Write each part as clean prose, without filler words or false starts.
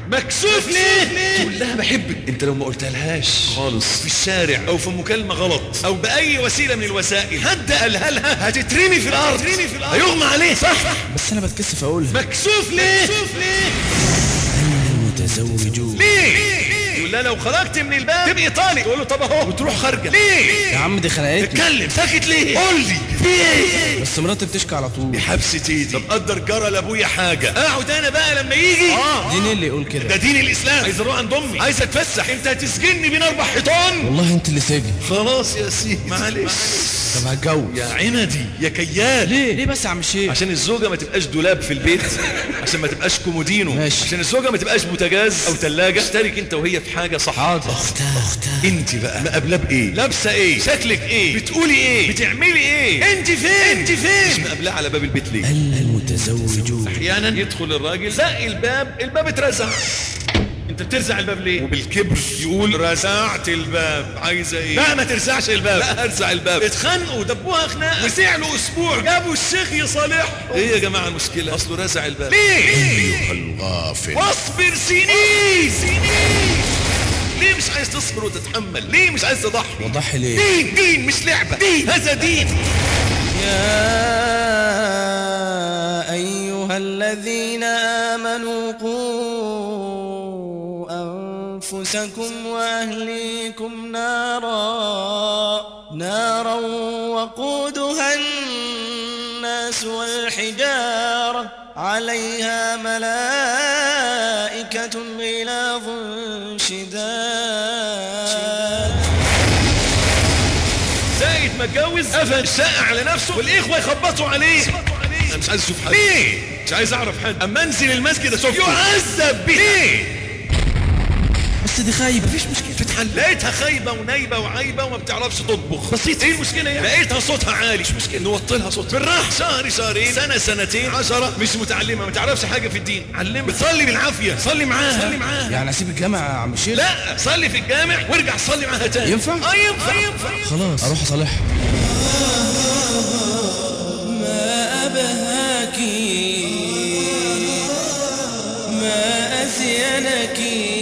مكسوف ليه؟ تقول لها بحبك. انت لو ما قلتها لهاش خالص في الشارع او في مكالمة غلط او باي وسيلة من الوسائل، حد قالها لها، هتترمي في الارض، هيغمى عليه. صح؟ بس انا بتكسف اقولها. مكسوف ليه؟ المتزوجون. ليه؟ يقول لها لو خرجت من الباب تبقي طالق. تقول له طب اهو، وتروح خارجه. ليه؟ يا عم دي خناقتني. اتكلم، ساكت ليه؟ قول لي في ايه؟ بس مراتي بتشكي على طول. بحبسة ايدي. طب قدر جرى لابويا حاجه، اقعد انا بقى لما يجي. دين اللي يقول كده؟ ده دين الاسلام. عايز اروح عند امي، عايز اتفسح، انت هتسجني بين 4 حيطان؟ والله انت اللي ساجن. خلاص يا سيدي معلش. طب هتجوز يا عندي يا كيال. ليه بس يا عم الشيخ؟ عشان الزوجه ما تبقاش دولاب في البيت، عشان ما تبقاش كومودينو، ماشي. عشان الزوجه ما تبقاش بوتاجاز او ثلاجه. اشترك انت وهي في حاجه صح. حاضر. انت بقى مقابله بايه؟ لابسه ايه؟ شكلك ايه؟ بتقولي ايه؟ بتعملي ايه؟ انت فين؟ مش مقابلاه على باب البيت ليه؟ المتزوجون. احيانا يدخل الراجل زق الباب اترزع. انت بترزع الباب ليه؟ وبالكبر يقول رزعت الباب. عايزه ايه؟ لا ما ترزعش الباب. لا ارزع الباب. اتخانقوا دبوها خناقه وسعلوا اسبوع، جابوا الشيخ يصالحهم. ايه يا جماعه المشكله؟ اصله رزع الباب. ليه؟ ايها الغافل واصبر سنين. ليه مش عايز تصبر وتتحمل؟ ليه مش عايز تضحي؟ وضحي ليه؟ دين مش لعبه، دين هذا دين. يا أيها الذين آمنوا قوا أنفسكم وأهليكم نارا وقودها الناس والحجارة عليها ملائكة غلاظ شداد. زايد ما اتجوز قفل الشقة على نفسه والاخوة يخبطوا عليه. انا مش عايز اشوف حد. ليه؟ مش عايز اعرف حد. اما انزل المسجد اشوفه يعذب بيه. ليه؟ بس دي خايبة. مفيش مشكلة تتحل. لقيتها خايبة ونايبة وعايبة وما بتعرفش تطبخ. بسيط. ايه المشكلة يعني؟ لقيتها صوتها عالي. مش مشكلة نوطلها صوتها بالراحة. شهر شهرين سنة سنتين 10 مش متعلمة ما تعرفش حاجة في الدين. علمها. بتصلي بالعافية. صلي معاها. يعني اسيب الجامع يا عم الشيخ؟ لا صلي في الجامع وارجع صلي معاها تاني. ينفع؟ ينفع. خلاص اروح اصالحها. ما أبهاكي ما أزينكي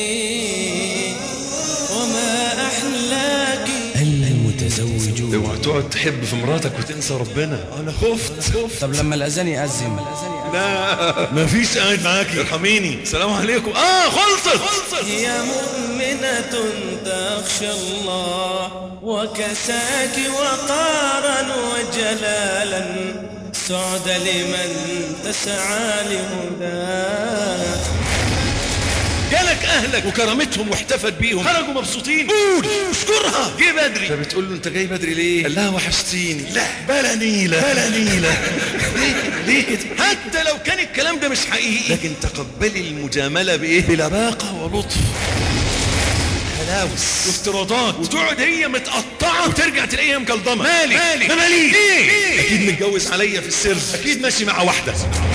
وما أحلاكي. المتزوجون. اوعى تقعد تحب في مراتك وتنسى ربنا. انا خفت. طب لما الأذان يأذن؟ لا مفيش قاعد معاكي. ارحميني. السلام عليكم. خلصت. هي مؤمنة تخشى الله وكساك وقارا وجلالا سعد لمن تسعى لهداه. جالك اهلك وكرمتهم واحتفت بيهم، خرجوا مبسوطين. قول اشكرها. جه بدري. فبتقول له انت جاي بدري ليه؟ قال لها وحشتيني. لا بلا نيله. ليه حتى لو كان الكلام ده مش حقيقي، لكن تقبلي المجامله بايه؟ بلباقه ولطف، هلاوس وافتراضات. وتقعد هي متقطعه وترجع تلاقيها مكلضمه. مالك ليه؟ اكيد متجوز عليا في السر، اكيد ماشي مع واحده.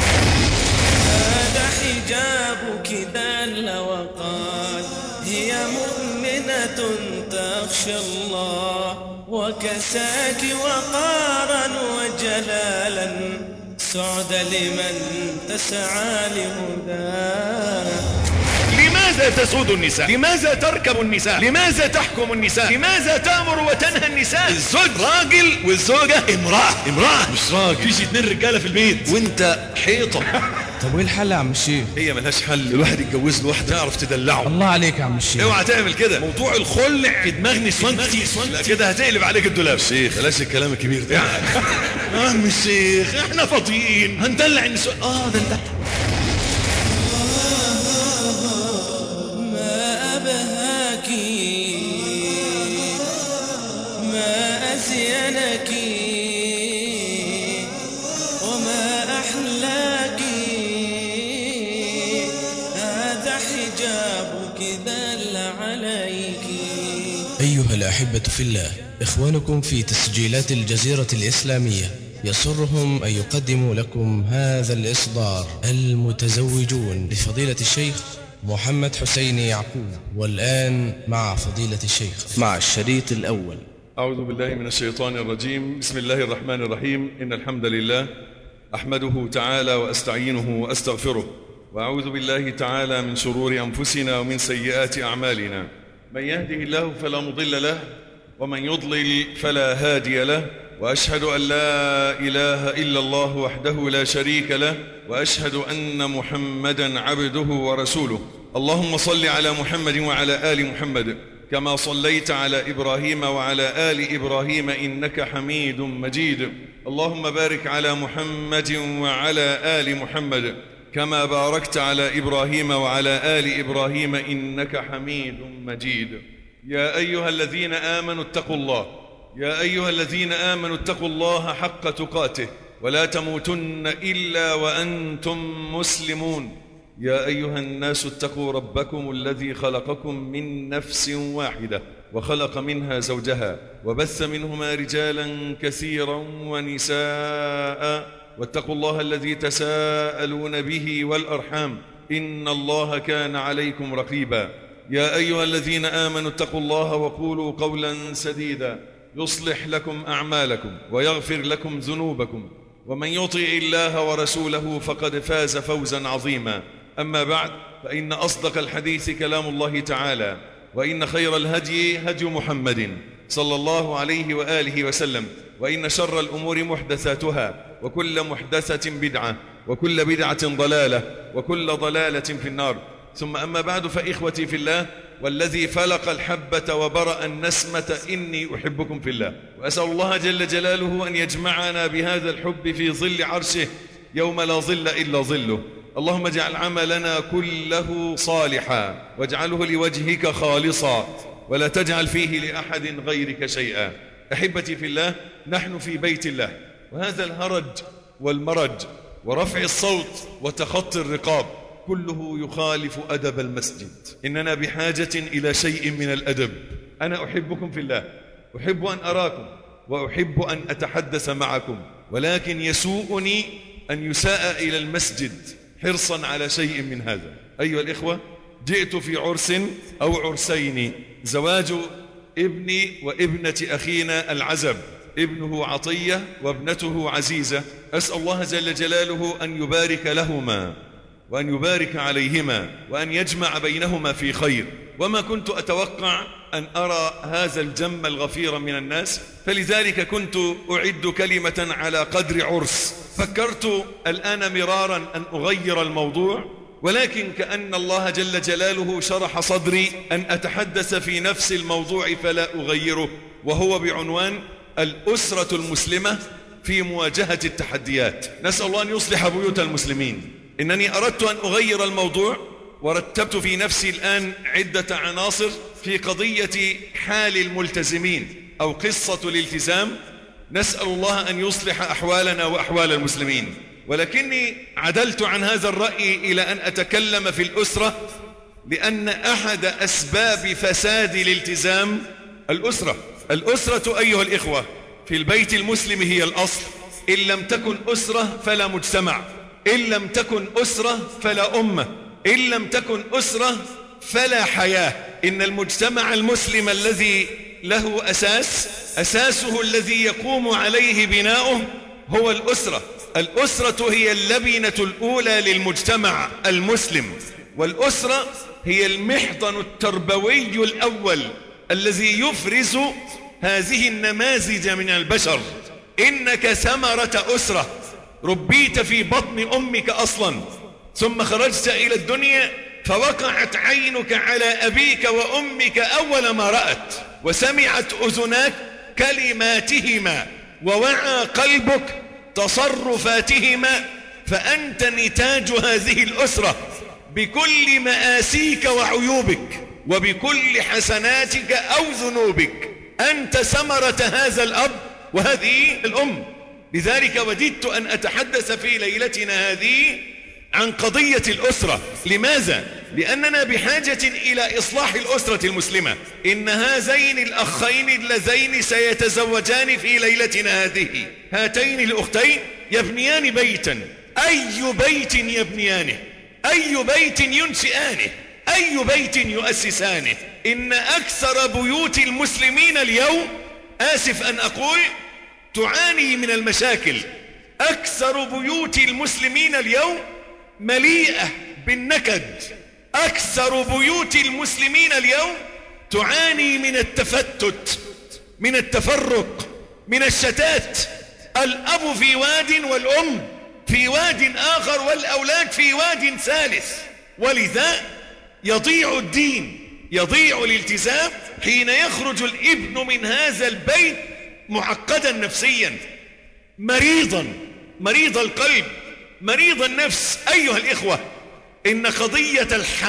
هذا حجابك دل وقال هي مؤمنة تخشى الله وكساك وقارا وجلالا سعد لمن تسعى لهداه. لماذا تسود النساء؟ لماذا تركب النساء؟ لماذا تحكم النساء؟ لماذا تأمر وتنهى النساء؟ الزوج راجل والزوجة امرأة مش راجل. فيش 2 رجالة في البيت وانت حيطة. طب وايه الحل يا عم الشيخ؟ هي ملهاش حل. الواحد يتجوز له واحدة يعرف تدلعه. الله عليك يا عم الشيخ. اوعى تعمل كده. موضوع الخلع في دماغ نسوانتي لا كده هتقلب عليك الدولاب. شيخ بلاش الكلام الكبير ده. يا عم الشيخ احنا فاضيين هندلع النسوان. دلع. ما أبهاكي ما أزينكي وما أحلاكي هذا حجابك دل عليك. أيها الأحبة في الله، إخوانكم في تسجيلات الجزيرة الإسلامية يسرهم أن يقدموا لكم هذا الإصدار المتزوجون لفضيلة الشيخ محمد حسين يعقوب. والآن مع فضيلة الشيخ مع الشريط الأول. أعوذ بالله من الشيطان الرجيم. بسم الله الرحمن الرحيم. إن الحمد لله أحمده تعالى وأستعينه وأستغفره وأعوذ بالله تعالى من شرور أنفسنا ومن سيئات أعمالنا. من يهده الله فلا مضل له ومن يضلل فلا هادي له، وأشهد أن لا إله إلا الله وحده لا شريك له، وأشهد أن محمدا عبده ورسوله. اللهم صل على محمد وعلى آل محمد كما صليت على إبراهيم وعلى آل إبراهيم إنك حميد مجيد. اللهم بارك على محمد وعلى آل محمد كما باركت على إبراهيم وعلى آل إبراهيم إنك حميد مجيد. يا أيها الذين آمنوا اتقوا الله، يا أيها الذين آمنوا اتقوا الله حق تقاته ولا تموتن إلا وأنتم مسلمون. يا أيها الناس اتقوا ربكم الذي خلقكم من نفس واحدة وخلق منها زوجها وبث منهما رجالا كثيرا ونساء، واتقوا الله الذي تساءلون به والأرحام إن الله كان عليكم رقيبا. يا أيها الذين آمنوا اتقوا الله وقولوا قولا سديدا يصلح لكم أعمالكم ويغفر لكم ذنوبكم، ومن يطع الله ورسوله فقد فاز فوزا عظيما. أما بعد، فإن أصدق الحديث كلام الله تعالى، وإن خير الهدي هدي محمد صلى الله عليه وآله وسلم، وإن شر الأمور محدثاتها، وكل محدثة بدعة، وكل بدعة ضلالة، وكل ضلالة في النار. ثم أما بعد، فإخوتي في الله، والذي فلق الحبة وبرأ النسمة إني أحبكم في الله، وأسأل الله جل جلاله أن يجمعنا بهذا الحب في ظل عرشه يوم لا ظل إلا ظله. اللهم اجعل عملنا كله صالحا، واجعله لوجهك خالصا، ولا تجعل فيه لأحد غيرك شيئا. أحبتي في الله، نحن في بيت الله، وهذا الهرج والمرج ورفع الصوت وتخطي الرقاب كله يخالف أدب المسجد. إننا بحاجة إلى شيء من الأدب. أنا أحبكم في الله، أحب أن أراكم، وأحب أن أتحدث معكم، ولكن يسوءني أن يساء إلى المسجد حرصا على شيء من هذا. أيها الإخوة، جئت في عرس أو عرسين، زواج ابني وابنة أخينا العزب، ابنه عطية وابنته عزيزة. أسأل الله جل جلاله أن يبارك لهما وأن يبارك عليهما وأن يجمع بينهما في خير. وما كنت أتوقع أن أرى هذا الجم الغفير من الناس، فلذلك كنت أعد كلمة على قدر عرس. فكرت الآن مرارا أن أغير الموضوع، ولكن كأن الله جل جلاله شرح صدري أن أتحدث في نفس الموضوع فلا أغيره، وهو بعنوان الأسرة المسلمة في مواجهة التحديات. نسأل الله أن يصلح بيوت المسلمين. إنني أردت أن أغير الموضوع، ورتبت في نفسي الآن عدة عناصر في قضية حال الملتزمين أو قصة الالتزام. نسأل الله أن يصلح أحوالنا وأحوال المسلمين. ولكني عدلت عن هذا الرأي إلى أن أتكلم في الأسرة، لأن أحد أسباب فساد الالتزام الأسرة أيها الإخوة في البيت المسلم هي الأصل. إن لم تكن أسرة فلا مجتمع، إن لم تكن أسرة فلا أمة، إن لم تكن أسرة فلا حياة. إن المجتمع المسلم الذي له أساسه الذي يقوم عليه بناؤه هو الأسرة. الأسرة هي اللبنة الأولى للمجتمع المسلم، والأسرة هي المحضن التربوي الأول الذي يفرز هذه النماذج من البشر. إنك ثمرة أسرة، ربيت في بطن أمك أصلا، ثم خرجت إلى الدنيا فوقعت عينك على أبيك وأمك أول ما رأت، وسمعت أذناك كلماتهما، ووعى قلبك تصرفاتهما، فأنت نتاج هذه الأسرة بكل مآسيك وعيوبك، وبكل حسناتك أو ذنوبك. أنت ثمرة هذا الأب وهذه الأم. لذلك وددت أن أتحدث في ليلتنا هذه عن قضية الأسرة. لماذا؟ لأننا بحاجة إلى إصلاح الأسرة المسلمة. إن هذين الأخين اللذين سيتزوجان في ليلتنا هذه، هاتين الأختين يبنيان بيتا. أي بيت يبنيانه؟ أي بيت ينشئانه؟ أي بيت يؤسسانه؟ إن أكثر بيوت المسلمين اليوم، آسف أن أقول، تعاني من المشاكل. أكثر بيوت المسلمين اليوم مليئة بالنكد. أكثر بيوت المسلمين اليوم تعاني من التفتت، من التفرق، من الشتات. الأب في واد والأم في واد آخر والأولاد في واد ثالث. ولذا يضيع الدين، يضيع الالتزام حين يخرج الابن من هذا البيت معقدا نفسيا، مريضا، مريض القلب، مريض النفس. أيها الإخوة، إن قضية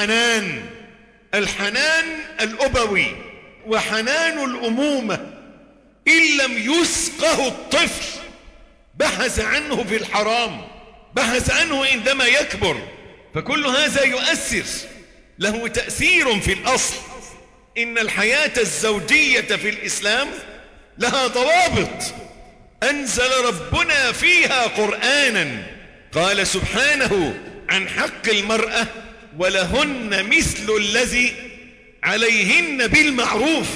الحنان الأبوي وحنان الأمومة إن لم يسقه الطفل بحث عنه في الحرام، بحث عنه عندما يكبر، فكل هذا يؤثر، له تأثير في الأصل. إن الحياة الزوجية في الإسلام لها ضوابط أنزل ربنا فيها قرآنا. قال سبحانه عن حق المرأة: ولهن مثل الذي عليهن بالمعروف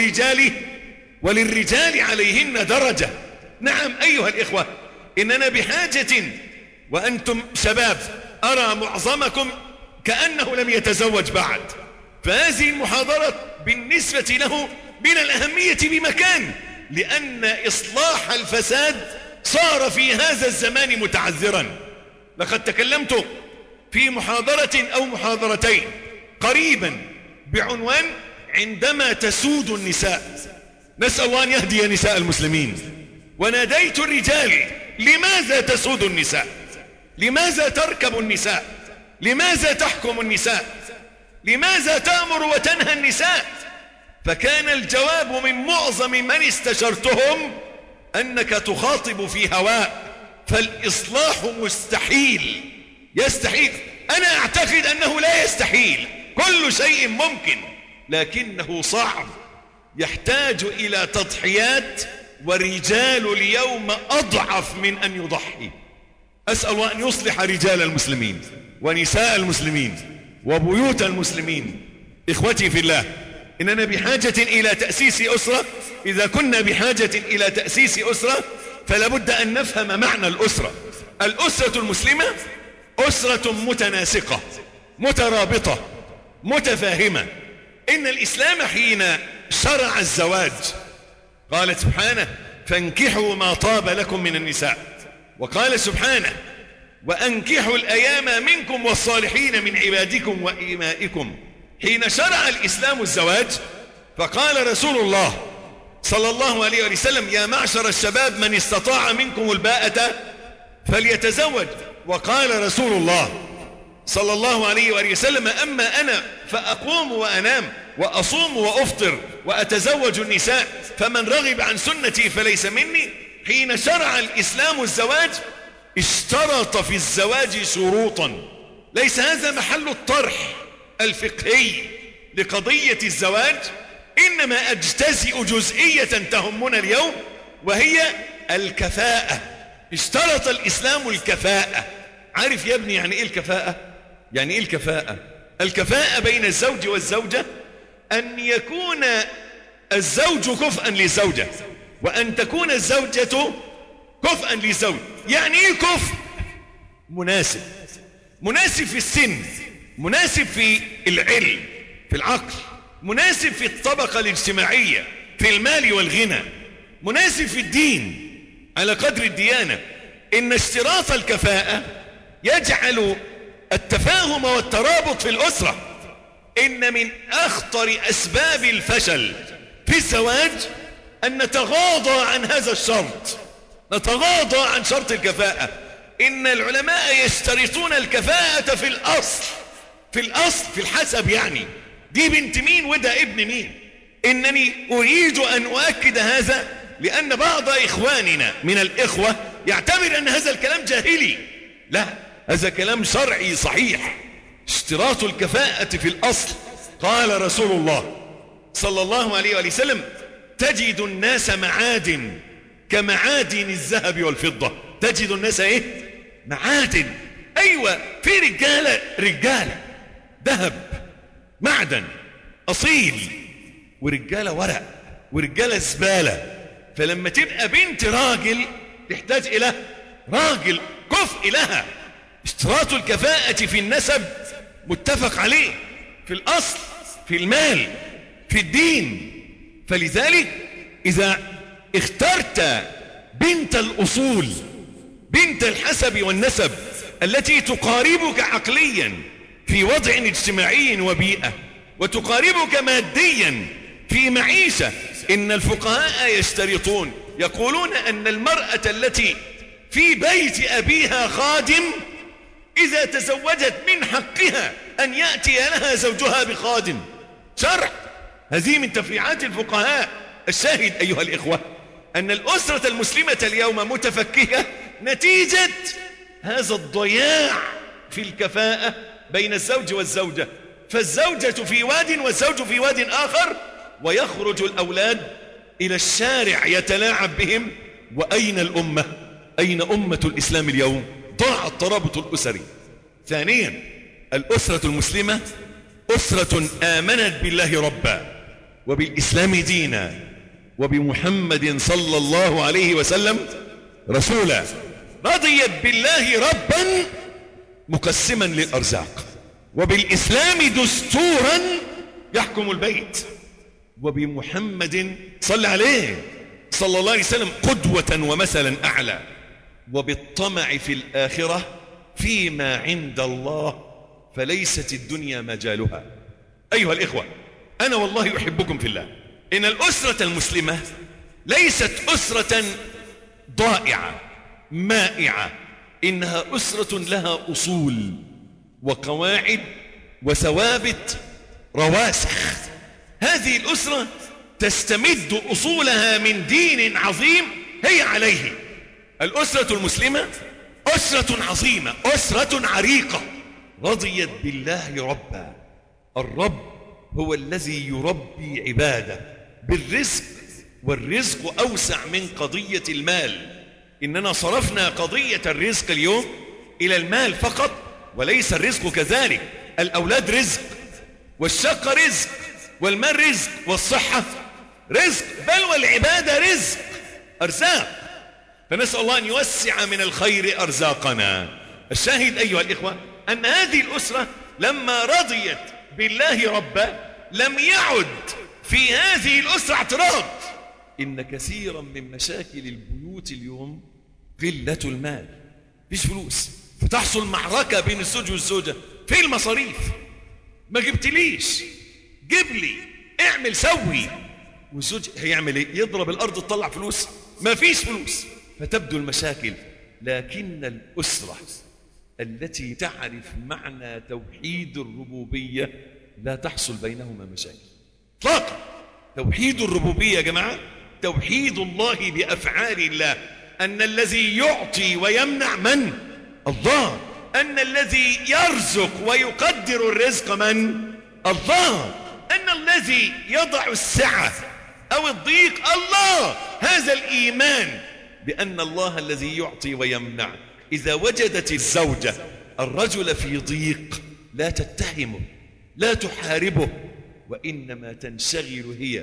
وللرجال عليهن درجة. نعم أيها الإخوة، إننا بحاجة، وأنتم شباب أرى معظمكم كأنه لم يتزوج بعد، فهذه المحاضرة بالنسبة له من الأهمية بمكان، لأن إصلاح الفساد صار في هذا الزمان متعذرا. لقد تكلمت في محاضرة أو محاضرتين قريبا بعنوان عندما تسود النساء. نسأل الله أن يهدي نساء المسلمين. وناديت الرجال: لماذا تسود النساء؟ لماذا تركب النساء؟ لماذا تحكم النساء؟ لماذا تأمر وتنهى النساء؟ فكان الجواب من معظم من استشرتهم أنك تخاطب في هواء، فالإصلاح مستحيل، يستحيل. أنا أعتقد أنه لا يستحيل، كل شيء ممكن، لكنه صعب، يحتاج إلى تضحيات، والرجال اليوم أضعف من أن يضحي. أسأل الله أن يصلح رجال المسلمين ونساء المسلمين وبيوت المسلمين. إخوتي في الله، إننا بحاجة إلى تأسيس أسرة. إذا كنا بحاجة إلى تأسيس أسرة فلا بد أن نفهم معنى الأسرة. الأسرة المسلمة أسرة متناسقة، مترابطة، متفاهمة. إن الإسلام حين شرع الزواج قال سبحانه: فانكحوا ما طاب لكم من النساء. وقال سبحانه: وأنكحوا الأيام منكم والصالحين من عبادكم وإمائكم. حين شرع الإسلام الزواج فقال رسول الله صلى الله عليه وسلم: يا معشر الشباب من استطاع منكم الباءة فليتزوج. وقال رسول الله صلى الله عليه وسلم: أما أنا فأقوم وأنام وأصوم وأفطر وأتزوج النساء، فمن رغب عن سنتي فليس مني. حين شرع الإسلام الزواج اشترط في الزواج شروطا. ليس هذا محل الطرح الفقهي لقضية الزواج، إنما أجتزئ جزئية تهمنا اليوم، وهي الكفاءة. اشترط الإسلام الكفاءة. عارف يا ابني يعني إيه الكفاءة؟ يعني إيه الكفاءة؟ الكفاءة بين الزوج والزوجة أن يكون الزوج كفءا للزوجة، وأن تكون الزوجة كفءا للزوج. يعني إيه كفء؟ مناسب، مناسب في السن، مناسب في العلم، في العقل، مناسب في الطبقة الاجتماعية، في المال والغنى، مناسب في الدين على قدر الديانة. إن اشتراط الكفاءة يجعل التفاهم والترابط في الأسرة. إن من أخطر أسباب الفشل في الزواج أن نتغاضى عن هذا الشرط، نتغاضى عن شرط الكفاءة. إن العلماء يشترطون الكفاءة في الأصل، في الأصل، في الحسب. يعني دي بنت مين وده ابن مين. إنني أريد أن أؤكد هذا لأن بعض إخواننا من الإخوة يعتبر أن هذا الكلام جاهلي. لا، هذا كلام شرعي صحيح. اشتراط الكفاءة في الأصل. قال رسول الله صلى الله عليه وسلم: تجد الناس معادن كمعادن الذهب والفضة. تجد الناس ايه؟ معادن. ايوه، في رجالة ذهب، معدن اصيل، ورجالة ورق، ورجالة زبالة. فلما تبقى بنت راجل تحتاج الى راجل كفء لها. اشتراط الكفاءة في النسب متفق عليه في الأصل، في المال، في الدين. فلذلك إذا اخترت بنت الأصول، بنت الحسب والنسب التي تقاربك عقليا في وضع اجتماعي وبيئة، وتقاربك ماديا في معيشة، إن الفقهاء يشترطون، يقولون أن المرأة التي في بيت أبيها خادم إذا تزوجت من حقها أن يأتي لها زوجها بخادم. شرع، هذه من تفريعات الفقهاء. الشاهد أيها الإخوة أن الأسرة المسلمة اليوم متفككة نتيجة هذا الضياع في الكفاءة بين الزوج والزوجة، فالزوجة في واد والزوج في واد آخر، ويخرج الأولاد إلى الشارع يتلاعب بهم. وأين الأمة؟ أين أمة الإسلام اليوم؟ ضاع الترابط الأسري. ثانيا، الأسرة المسلمة أسرة آمنت بالله ربا، وبالإسلام دينا، وبمحمد صلى الله عليه وسلم رسولا، رضيت بالله ربا مقسما للأرزاق، وبالإسلام دستورا يحكم البيت، وبمحمد صلى عليه صلى الله عليه وسلم قدوة ومثلا أعلى، وبالطمع في الآخرة فيما عند الله، فليست الدنيا مجالها. أيها الإخوة، أنا والله أحبكم في الله. إن الأسرة المسلمة ليست أسرة ضائعة مائعة، إنها أسرة لها أصول وقواعد وثوابت رواسخ. هذه الأسرة تستمد أصولها من دين عظيم هي عليه. الأسرة المسلمة أسرة عظيمة، أسرة عريقة، رضيت بالله ربا. الرب هو الذي يربي عباده بالرزق، والرزق أوسع من قضية المال. إننا صرفنا قضية الرزق اليوم إلى المال فقط، وليس الرزق كذلك. الأولاد رزق، والشقة رزق، والمال رزق، والصحة رزق، بل والعبادة رزق، أرزاق. فنسأل الله أن يوسع من الخير أرزاقنا. الشاهد أيها الإخوة أن هذه الأسرة لما رضيت بالله ربا لم يعد في هذه الأسرة اعتراض. إن كثيرا من مشاكل البيوت اليوم قلة المال، فيش فلوس، فتحصل معركة بين الزوج والزوجة في المصاريف. ما جبتليش، جيب لي، اعمل سوي. والزوج هيعمل ايه؟ يضرب الأرض تطلع فلوس؟ ما فيش فلوس، فتبدو المشاكل. لكن الأسرة التي تعرف معنى توحيد الربوبية لا تحصل بينهما مشاكل اطلاقا. توحيد الربوبية يا جماعة توحيد الله بأفعال الله، أن الذي يعطي ويمنع من؟ الله. أن الذي يرزق ويقدر الرزق من؟ الله. أن الذي يضع السعة أو الضيق الله. هذا الإيمان بأن الله الذي يعطي ويمنع. إذا وجدت الزوجة الرجل في ضيق لا تتهمه، لا تحاربه، وإنما تنشغل هي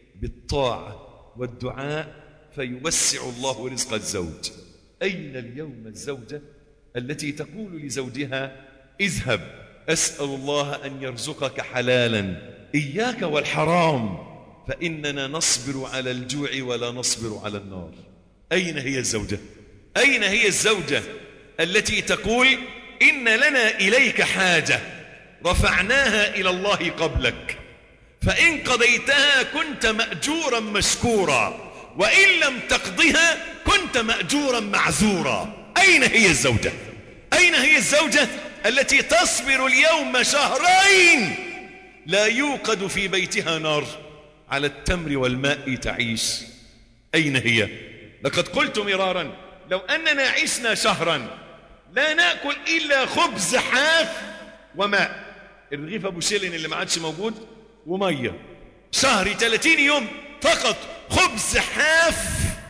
بالطاعة والدعاء فيوسع الله رزق الزوج. أين اليوم الزوجة التي تقول لزوجها اذهب أسأل الله أن يرزقك حلالا إياك والحرام فإننا نصبر على الجوع ولا نصبر على النار؟ أين هي الزوجة؟ أين هي الزوجة التي تقول إن لنا إليك حاجة رفعناها إلى الله قبلك، فإن قضيتها كنت مأجورا مشكورا، وإن لم تقضها كنت مأجورا معذورا؟ أين هي الزوجة؟ أين هي الزوجة التي تصبر اليوم شهرين لا يوقد في بيتها نار، على التمر والماء تعيش؟ أين هي؟ لقد قلت مرارا لو أننا عشنا شهرا لا نأكل إلا خبز حاف وماء، الرغيف أبو شيلين اللي ما عادش موجود ومية، شهر 30 يوم فقط خبز حاف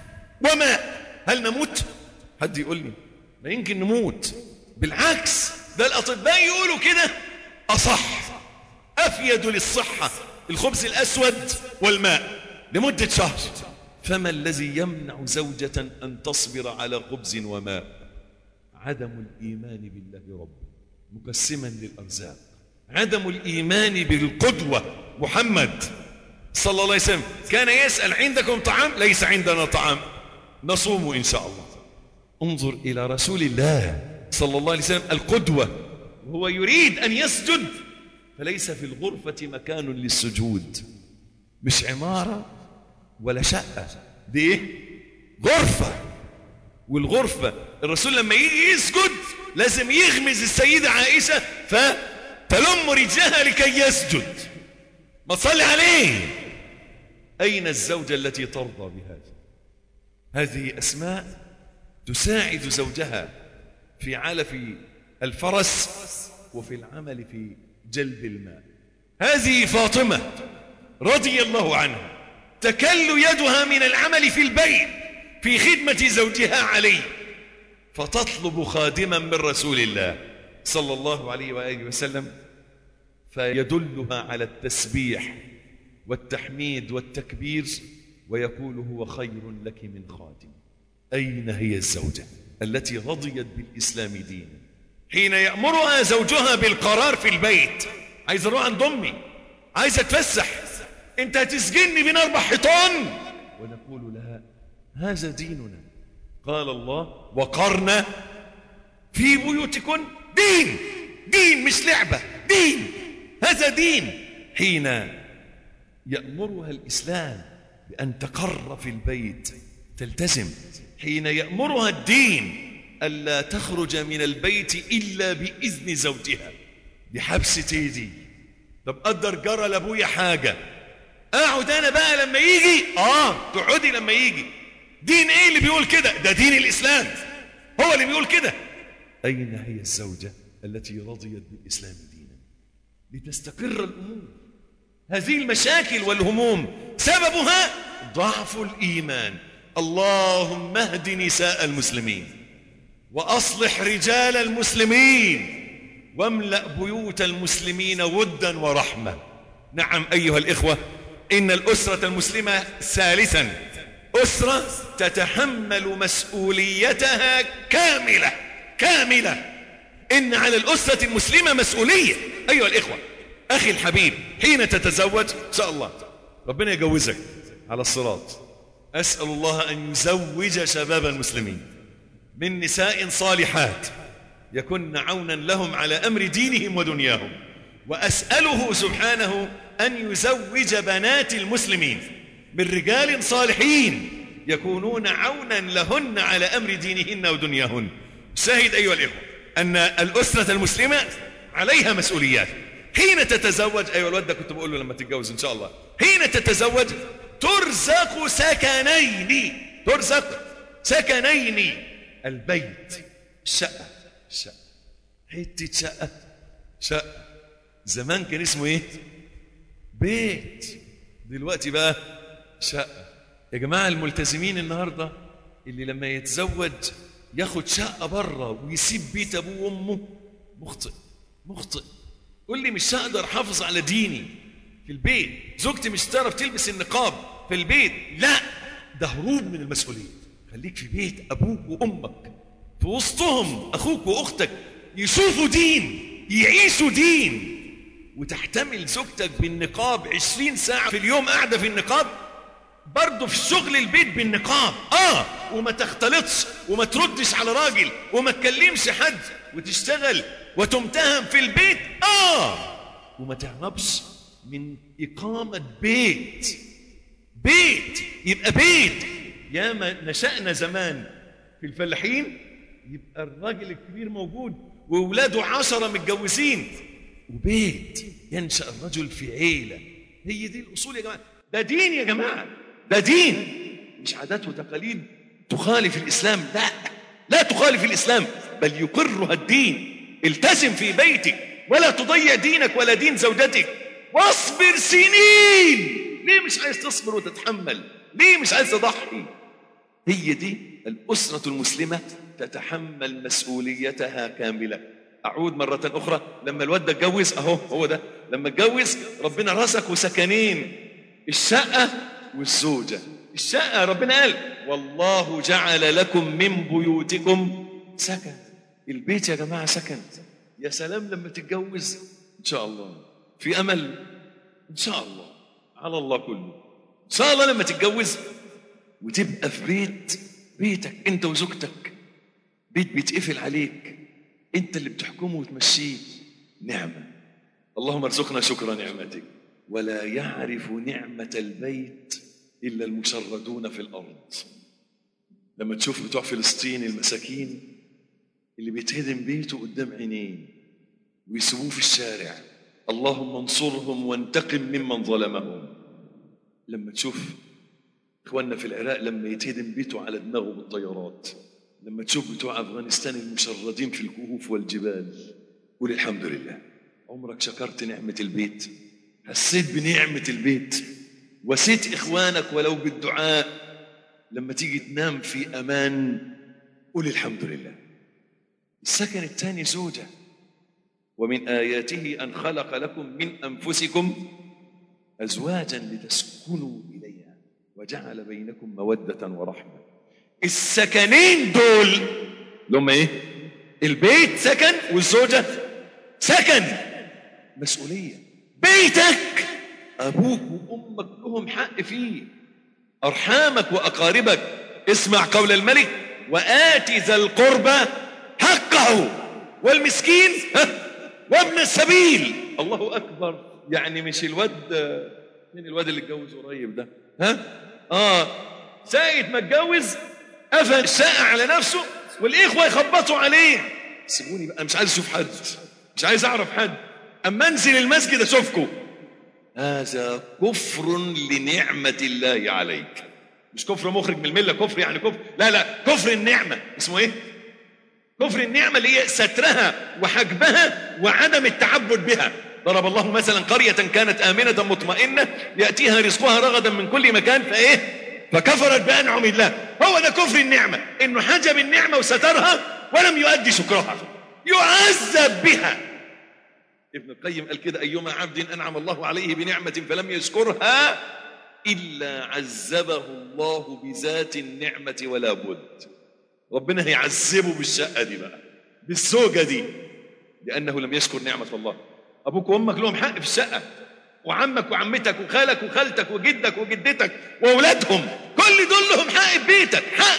وماء، هل نموت؟ حد يقول لي ما يمكن نموت، بالعكس ده الأطباء يقولوا كده أصح أفيد للصحة الخبز الأسود والماء لمدة شهر. فما الذي يمنع زوجة أن تصبر على خبز وماء عدم الإيمان بالله ربا مقسما للأرزاق، عدم الإيمان بالقدوة محمد صلى الله عليه وسلم كان يسأل عندكم طعام؟ ليس عندنا طعام، نصوم إن شاء الله. انظر إلى رسول الله صلى الله عليه وسلم القدوة، وهو يريد أن يسجد فليس في الغرفة مكان للسجود، مش عمارة ولا شقة، دي غرفة. والغرفة الرسول لما يجي يسجد لازم يغمز السيدة عائشة فتلم رجلها لكي يسجد. ما تصلي عليه. أين الزوجة التي ترضى بهذا؟ هذه أسماء تساعد زوجها في علف الفرس وفي العمل في جلب الماء. هذه فاطمة رضي الله عنها تكل يدها من العمل في البيت في خدمة زوجها علي، فتطلب خادما من رسول الله صلى الله عليه وآله وسلم فيدلها على التسبيح والتحميد والتكبير ويقول هو خير لك من خادم. أين هي الزوجة التي رضيت بالإسلام دينا حين يأمرها زوجها بالقرار في البيت؟ عايز أروح عند أمي، عايز أتفسح، أنت هتسجني بين 4 حيطان، ونقول لها هذا ديننا. قال الله وقرن في بيوتكن. دين، دين مش لعبة، دين، هذا دين. حين يأمرها الإسلام بأن تقر في البيت تلتزم، حين يأمرها الدين ألا تخرج من البيت إلا بإذن زوجها، بحبس ايدي. طب قدر جرى لأبويا حاجة، أقعد أنا بقى لما يجي؟ تقعدي لما يجي. دين إيه اللي بيقول كده؟ ده دين الإسلام هو اللي بيقول كده. أين هي الزوجة التي رضيت بالإسلام دينا لتستقر الأمور؟ هذه المشاكل والهموم سببها ضعف الإيمان. اللهم اهد نساء المسلمين وأصلح رجال المسلمين واملأ بيوت المسلمين ودا ورحمة. نعم أيها الإخوة، إن الأسرة المسلمة ثالثا أسرة تتحمل مسؤوليتها كاملة. إن على الأسرة المسلمة مسؤولية. أيها الإخوة، أخي الحبيب، حين تتزوج إن شاء الله ربنا يجوزك على الصراط، أسأل الله أن يزوج شباب المسلمين من نساء صالحات يكن عونا لهم على أمر دينهم ودنياهم، وأسأله سبحانه أن يزوج بنات المسلمين من رجال صالحين يكونون عونا لهن على أمر دينهن ودنياهن. شاهد أيها الإخوة أن الأسرة المسلمة عليها مسؤوليات. حين تتزوج، أيها الواد ده كنت بقول له لما تتجوز إن شاء الله، حين تتزوج ترزق سكنين. البيت، الشقة، حتة شقة. زمان كان اسمه ايه؟ بيت. دلوقتي بقى شقة. يا جماعة الملتزمين النهاردة اللي لما يتزوج ياخد شقة بره ويسيب بيت أبوه وأمه مخطئ. قل لي مش هقدر أحافظ على ديني في البيت، زوجتي مش تعرف تلبس النقاب في البيت، لا، ده هروب من المسؤولية. خليك في بيت أبوك وأمك، في وسطهم أخوك وأختك، يشوفوا دين، يعيشوا دين. وتحتمل زوجتك بالنقاب 20 ساعة في اليوم قاعدة في النقاب، برضه في الشغل البيت بالنقاب، وما تختلطش وما تردش على راجل وما تكلمش حد وتشتغل وتمتهم في البيت، وما تهربش من إقامة بيت يبقى بيت. ياما نشأنا زمان في الفلاحين يبقى الراجل الكبير موجود وأولاده 10 متجوزين، وبيت ينشأ الرجل في عيلة. هي دي الأصول يا جماعة. ده دين يا جماعة، ده دين، مش عادات وتقاليد تخالف الإسلام. لا تخالف الإسلام، بل يقرها الدين. التزم في بيتك ولا تضيع دينك ولا دين زوجتك، واصبر سنين. ليه مش عايز تصبر وتتحمل؟ ليه مش عايز تضحي؟ هي دي الأسرة المسلمة تتحمل مسؤوليتها كاملة. أعود مرة أخرى، لما الواد ده اتجوز، هو ده لما اتجوز ربنا رزقه سكنين، الشقة والزوجة. الشقة ربنا قال والله جعل لكم من بيوتكم سكن. البيت يا جماعة سكن. يا سلام لما تتجوز إن شاء الله، في أمل إن شاء الله، على الله كله إن شاء الله. لما تتجوز وتبقى في بيتك أنت وزوجتك، بيت بيتقفل عليك، أنت اللي بتحكمه وتمشيه، نعمة. اللهم ارزقنا شكر نعمتك. ولا يعرف نعمة البيت إلا المشردون في الأرض. لما تشوف بتوع فلسطين المساكين اللي بيتهدم بيته قدام عينيه ويسيبوه في الشارع، اللهم انصرهم وانتقم ممن ظلمهم. لما تشوف اخواننا في العراق لما يتهدم بيته على دماغه بالطيارات، لما تشوف بتوع افغانستان المشردين في الكهوف والجبال، قول الحمد لله. عمرك شكرت نعمة البيت؟ حسيت بنعمة البيت؟ وسيت اخوانك ولو بالدعاء؟ لما تيجي تنام في امان قول الحمد لله. السكن الثاني زوجة. ومن آياته أن خلق لكم من أنفسكم أزواجا لتسكنوا إليها وجعل بينكم مودة ورحمة. السكنين دول لهم إيه؟ البيت سكن والزوجة سكن، مسؤولية. بيتك أبوك وأمك لهم حق فيه، أرحامك وأقاربك. اسمع قول الملك وآت ذا القربى حقه والمسكين وابن السبيل. الله أكبر. يعني مش الواد من الواد اللي اتجوز قريب ده، ساعة ما اتجوز قفل الشقة على نفسه والإخوة يخبطوا عليه، سيبوني بقى مش عايز أشوف حد، مش عايز أعرف حد، أما أنزل المسجد أشوفكم. هذا كفر لنعمة الله عليك. مش كفر مخرج من الملة، كفر يعني كفر، لا كفر النعمة. اسمه إيه؟ كفر النعمة اللي هي سترها وحجبها وعدم التعبد بها. ضرب الله مثلا قرية كانت آمنة مطمئنة يأتيها رزقها رغدا من كل مكان فكفرت بأنعم الله. هو ده كفر النعمة، إنه حجب النعمة وسترها ولم يؤدي شكرها، يعذب بها. ابن القيم قال كده أيما عبد أنعم الله عليه بنعمة فلم يشكرها إلا عذبه الله بذات النعمة ولا بد. ربنا هيعذبه بالشقة دي بقى، بالزوجة دي، لأنه لم يشكر نعمة الله. أبوك وأمك لهم حق في الشقة، وعمك وعمتك وخالك وخالتك وجدك وجدتك وأولادهم، كل دول لهم حق في بيتك، حق.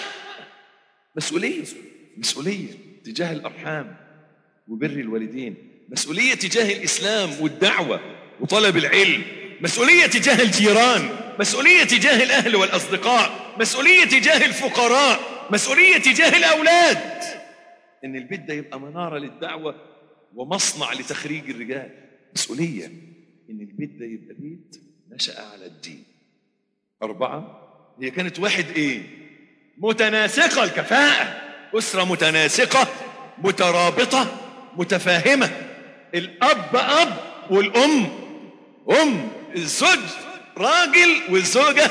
مسؤولية تجاه الأرحام وبر الوالدين، مسؤولية تجاه الإسلام والدعوة وطلب العلم، مسؤولية تجاه الجيران، مسؤولية تجاه الأهل والأصدقاء، مسؤولية تجاه الفقراء، مسؤولية تجاه الأولاد. إن البيت ده يبقى منارة للدعوة ومصنع لتخريج الرجال. مسؤولية إن البيت ده يبقى بيت نشأ على الدين. 4 هي كانت واحد متناسقة الكفاءة، أسرة متناسقة مترابطة متفاهمة. الأب أب والأم أم، الزوج راجل والزوجة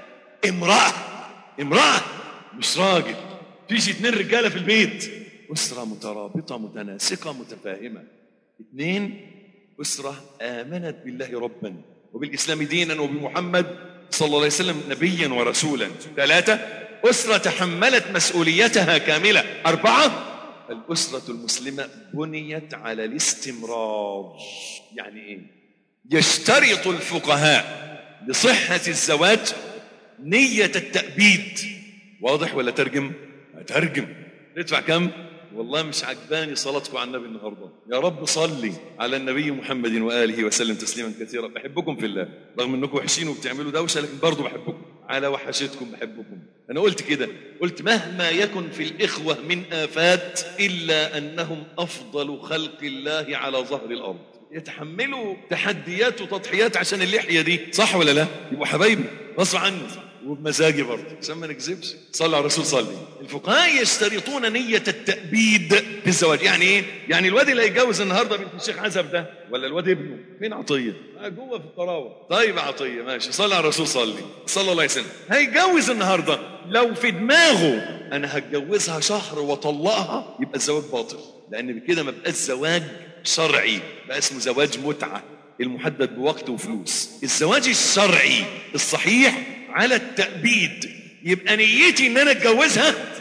امرأة مش راجل. فيش 2 رجالة في البيت. أسرة مترابطة متناسقة متفاهمة. 2 أسرة آمنت بالله ربا وبالإسلام دينا وبمحمد صلى الله عليه وسلم نبيا ورسولا. 3 أسرة تحملت مسؤوليتها كاملة. 4 الأسرة المسلمة بنيت على الاستمرار. يعني إيه؟ يشترط الفقهاء لصحة الزواج نية التأبيد. واضح ولا ترجم؟ ترجم. ندفع كم؟ والله مش عجباني صلاتكم على النبي النهارده. يا رب صلي على النبي محمد وآله وسلم تسليما كثيرا. بحبكم في الله رغم انكم وحشين وبتعملوا دوشه، لكن برضو بحبكم على وحشتكم. بحبكم. انا قلت كده، قلت مهما يكن في الإخوة من آفات إلا أنهم أفضل خلق الله على ظهر الأرض، يتحملوا تحديات وتضحيات عشان اللحية دي، صح ولا لا؟ يبقوا حبايبي غصب عني وبمزاجي برضه عشان ما نكذبش. صلى على الرسول صلي. الفقهاء يشترطون نية التأبيد في الزواج. يعني ايه؟ يعني الواد اللي هيتجوز النهارده بنت الشيخ عزب ده ولا الواد ابنه فين عطية؟ جوه في الطراوه. طيب عطية ماشي، صلى على الرسول صلي صلى الله عليه وسلم. هيتجوز النهارده لو في دماغه انا هتجوزها شهر واطلقها يبقى الزواج باطل، لان بكده ما بقاش زواج شرعي، بقى اسمه زواج متعة المحدد بوقت وفلوس. الزواج الشرعي الصحيح على التأبيد، يبقى نيتي ان انا اتجوزها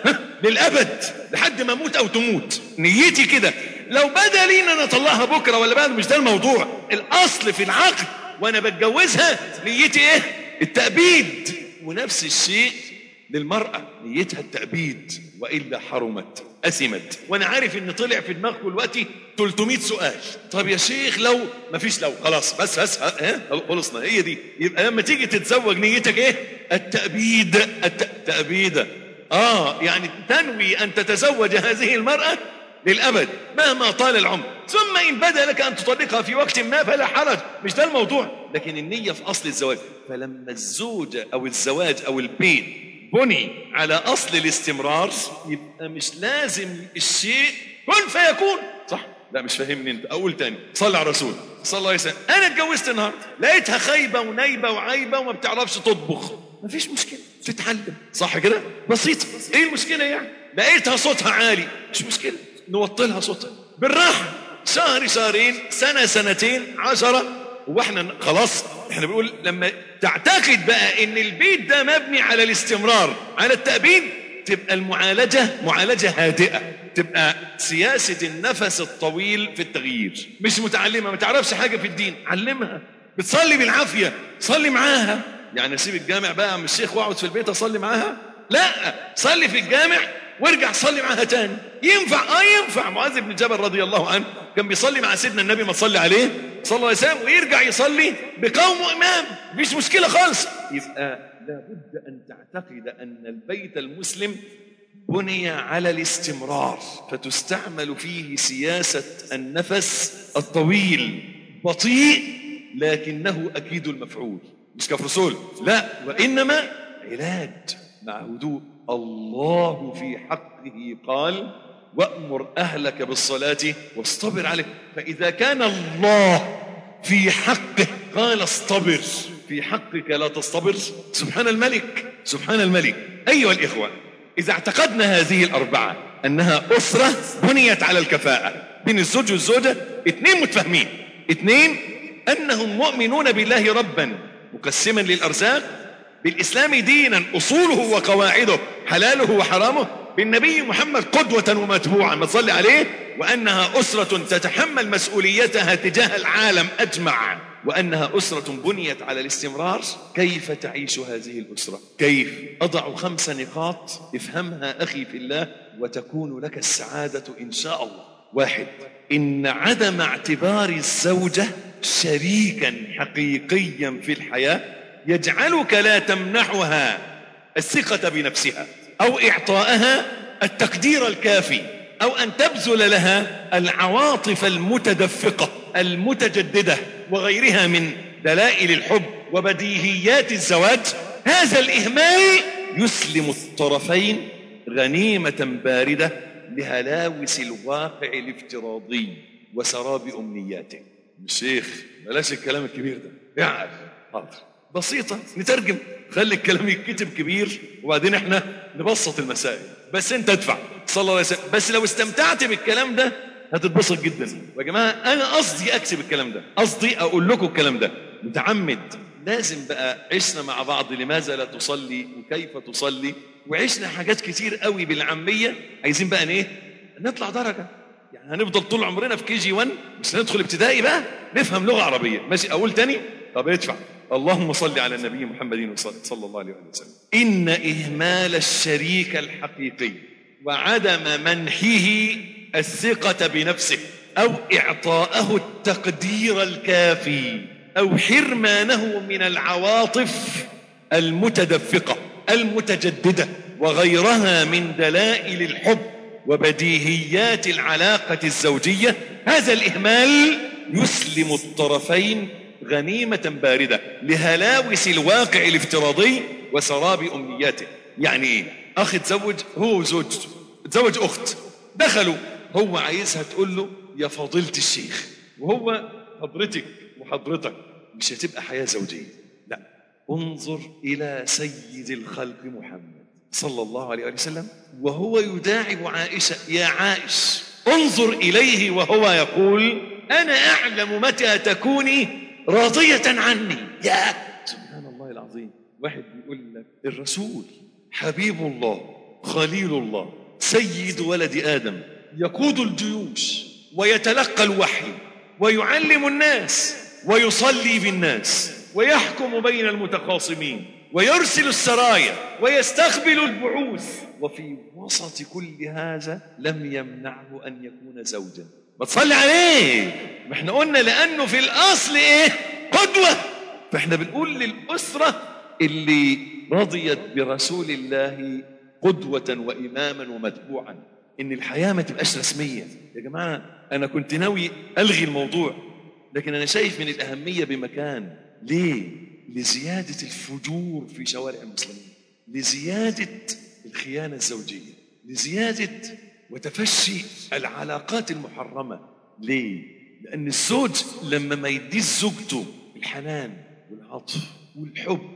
للأبد لحد ما أموت أو تموت. نيتي كده. لو بدا لي ان انا اطلعها بكره ولا بعد مش ده الموضوع. الاصل في العقد وانا بتجوزها نيتي ايه؟ التأبيد. ونفس الشيء للمرأة نيتها التأبيد، وإلا حرمت أثمت. وانا عارف ان طلع في دماغكم دلوقتي 300 سؤال. طب يا شيخ لو ما فيش لو، خلاص بس خلصنا، هي دي. يبقى لما تيجي تتزوج نيتك ايه؟ التأبيد. التأبيد يعني تنوي أن تتزوج هذه المرأة للأبد مهما طال العمر، ثم إن بدا لك أن تطلقها في وقت ما فلا حرج، مش ده الموضوع. لكن النية في أصل الزواج. فلما الزوجة أو الزواج أو البيت بني على أصل الاستمرار، يبقى مش لازم الشيء كن فيكون. صح؟ لا مش فاهمني انت. اقول تاني. صلى على الرسول صلى الله عليه وسلم. انا اتجوزت النهارده لقيتها خايبه ونايبه وعايبه وما بتعرفش تطبخ، مفيش مشكله، تتعلم. صح كده؟ بسيطه. ايه المشكله يعني؟ لقيتها صوتها عالي، مش مشكله، نوطلها صوتها بالراحه. شهر شهرين، سنه سنتين، 10. واحنا خلاص احنا بنقول لما تعتقد بقى ان البيت ده مبني على الاستمرار على التأبيد، تبقى المعالجة معالجة هادئة، تبقى سياسة النفس الطويل في التغيير. مش متعلمة ما تعرفش حاجة في الدين، علمها. بتصلي بالعافية، صلي معاها. يعني اسيب الجامع بقى عم الشيخ واقعد في البيت اصلي معاها؟ لا، صلي في الجامع وارجع صلي معاها تاني. ينفع؟ ينفع. معاذ بن جبل رضي الله عنه كان بيصلي مع سيدنا النبي، ما تصلي عليه صلى الله عليه وسلم، ويرجع يصلي بقوم وإمام، مفيش مشكلة خالص. يبقى لابد أن تعتقد أن البيت المسلم بني على الاستمرار، فتستعمل فيه سياسة النفس الطويل، بطيء لكنه أكيد المفعول، مش كفرسول، لا، وإنما علاج مع هدوء. الله في حقه قال: وأمر أهلك بالصلاة واصطبر عليه. فإذا كان الله في حقه قال اصطبر، في حقك لا تصطبر؟ سبحان الملك، سبحان الملك. أيها الإخوة، إذا اعتقدنا هذه الأربعة أنها أسرة بنيت على الكفاءة بين الزوج والزوجة، 2 متفاهمين، 2 أنهم مؤمنون بالله ربا مقسما للأرزاق، بالإسلام دينا أصوله وقواعده حلاله وحرامه، بالنبي محمد قدوة ومتبوعا ما تصلي عليه، وأنها أسرة تتحمل مسؤوليتها تجاه العالم أجمع، وأنها أسرة بنيت على الاستمرار. كيف تعيش هذه الأسرة؟ كيف؟ أضع 5 نقاط افهمها أخي في الله وتكون لك السعادة إن شاء الله. 1. إن عدم اعتبار الزوجة شريكا حقيقيا في الحياة يجعلك لا تمنحها الثقة بنفسها، أو إعطائها التقدير الكافي، أو أن تبذل لها العواطف المتدفقة المتجددة وغيرها من دلائل الحب وبديهيات الزواج. هذا الإهمال يسلم الطرفين غنيمة باردة لهلاوس الواقع الافتراضي وسراب أمنياته. الشيخ بلاش الكلام الكبير ده، يعني حاضر، بسيطة، نترجم، خلي الكلام يتكتب كبير وبعدين احنا نبسط المسائل، بس انت ادفع صلى الله عليه وسلم. بس لو استمتعت بالكلام ده هتتبسط جدا. يا جماعة أنا قصدي أكتب الكلام ده، قصدي أقول لكم الكلام ده متعمد. لازم بقى عشنا مع بعض لماذا لا تصلي وكيف تصلي، وعشنا حاجات كتير قوي بالعامية. عايزين بقى ايه؟ نطلع درجة. يعني هنفضل طول عمرنا في KG1 مش هندخل ابتدائي بقى نفهم لغة عربية. ماشي، أقول تاني؟ طب ادفع. اللهم صل على النبي محمد صلى الله عليه وسلم. إن إهمال الشريك الحقيقي وعدم منحه الثقة بنفسه، أو إعطاءه التقدير الكافي، أو حرمانه من العواطف المتدفقة المتجددة وغيرها من دلائل الحب وبديهيات العلاقة الزوجية، هذا الإهمال يسلم الطرفين غنيمة باردة لهلاوس الواقع الافتراضي وسراب أمنياته. يعني إيه؟ أخ تزوج هو وزوجته، تزوج أخت، دخلوا، هو عايزها تقول له يا فضيلة الشيخ، وهو حضرتك وحضرتك، مش هتبقى حياة زوجية. لا، انظر إلى سيد الخلق محمد صلى الله عليه وسلم وهو يداعب عائشة: يا عائش. انظر إليه وهو يقول: أنا أعلم متى تكوني راضية عني. يا سبحان الله العظيم. واحد بيقول لك الرسول حبيب الله خليل الله سيد ولد آدم، يقود الجيوش ويتلقى الوحي ويعلم الناس ويصلي بالناس ويحكم بين المتخاصمين ويرسل السرايا ويستقبل البعوث، وفي وسط كل هذا لم يمنعه أن يكون زوجا. ما تصلي عليه. ما احنا قلنا لأنه في الأصل ايه؟ قدوة. فاحنا بنقول للأسرة اللي رضيت برسول الله قدوة وإماما ومتبوعا إن الحياة ما تبقاش رسمية. يا جماعة أنا كنت ناوي ألغي الموضوع، لكن أنا شايف من الأهمية بمكان. ليه؟ لزيادة الفجور في شوارع المسلمين، لزيادة الخيانة الزوجية، لزيادة وتفشي العلاقات المحرمة. ليه؟ لأن الزوج لما ما يديش زوجته الحنان والعطف والحب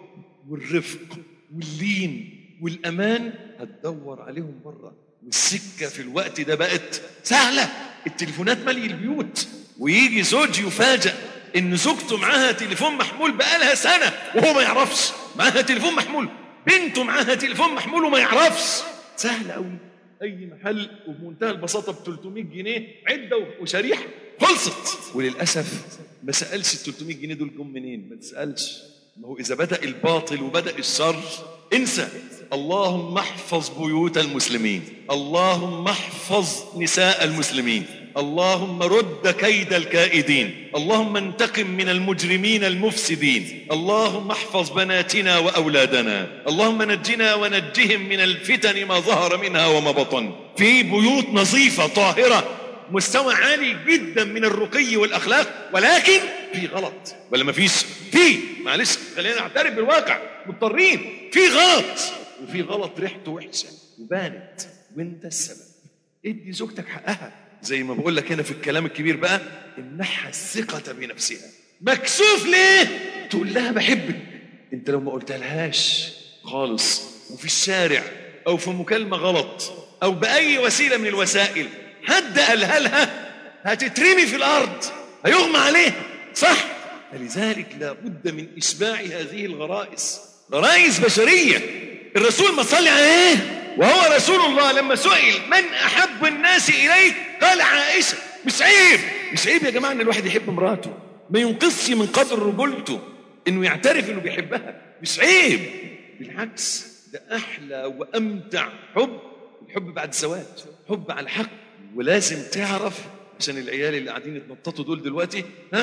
والرفق واللين والأمان هتدور عليهم برا. والسكة في الوقت ده بقت سهلة، التليفونات مالي البيوت، ويجي زوج يفاجأ إن زوجته معاها تليفون محمول بقالها سنة وهو ما يعرفش. معاها تليفون محمول، بنته معاها تليفون محمول وما يعرفش. سهل قوي، أي محل وبمنتهى البساطة ب 300 جنيه عدة وشريحة خلصت. وللأسف ما سألش ال 300 جنيه دول جم منين، ما تسألش. ما هو إذا بدأ الباطل وبدأ الشر انسى. اللهم احفظ بيوت المسلمين، اللهم احفظ نساء المسلمين، اللهم رد كيد الكائدين، اللهم انتقم من المجرمين المفسدين، اللهم احفظ بناتنا وأولادنا، اللهم نجنا ونجهم من الفتن ما ظهر منها وما بطن. في بيوت نظيفة طاهرة مستوى عالي جدا من الرقي والأخلاق، ولكن في غلط ولا ما فيش؟ في، معلش خلينا نعترف بالواقع، مضطرين في غلط، وفي غلط ريحته وحشة وبانت وانت السبب. ادي زوجتك حقها زي ما بقول لك هنا في الكلام الكبير بقى، امنحها الثقة بنفسها. مكسوف ليه؟ تقول لها بحبك. انت لو ما قلتها لهاش خالص وفي الشارع او في مكالمة غلط او بأي وسيلة من الوسائل حد قالها لها هتترمي في الأرض، هيغمى عليها، صح؟ فلذلك لا بد من إشباع هذه الغرائز، غرائز بشرية. الرسول ما صلي عليه وهو رسول الله لما سئل من أحب الناس إليك قال عائشة. مش عيب، مش عيب يا جماعة أن الواحد يحب مراته، ما ينقصش من قدر رجولته إنه يعترف إنه بيحبها، مش عيب، بالعكس ده أحلى وأمتع حب، الحب بعد الزواج، حب على الحق. ولازم تعرف عشان العيال اللي قاعدين يتنططوا دول دلوقتي